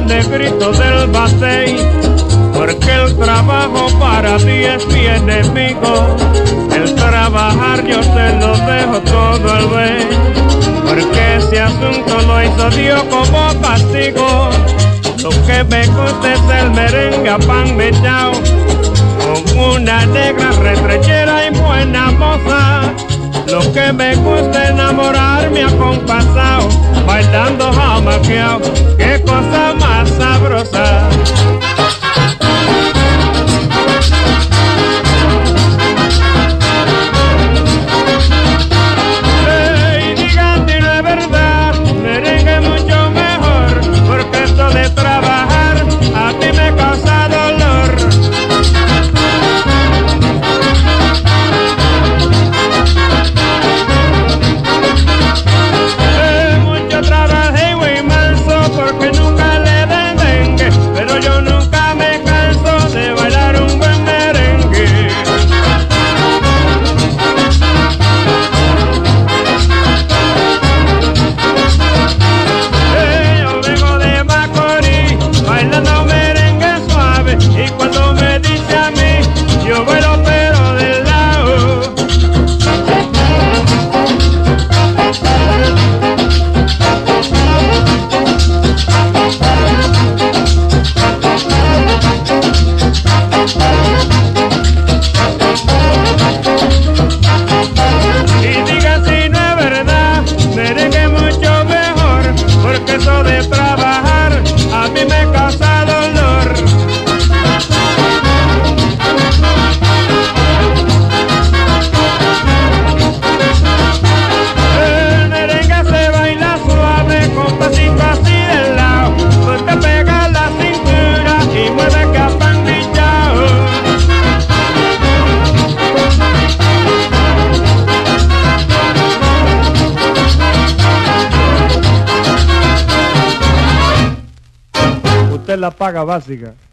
negrito del batey, porque el trabajo para ti es mi enemigo. El trabajar yo te lo dejo todo al ver, porque ese asunto lo hizo Dios como castigo. Lo que me gusta es el merengue a pan mechao, con una negra retrechera y buena moza. Lo que me gusta es enamorarme acompasado, bailando jamaqueao, qué cosa más sabrosa. Hey, digan si no es verdad, merengue mucho mejor, porque esto de trabajar a ti me causa dolor. Porque nunca le den dengue, pero yo nunca me canso de bailar un buen merengue. Yo vengo de Macorís, bailando merengue suave, y cuando me dice a mí, yo bailo pero del lado. Eso de trabajar a mí me causa dolor. El merengue se baila suave con pasito así del lado, porque pega la cintura y mueve que apandichao. Usted la paga básica.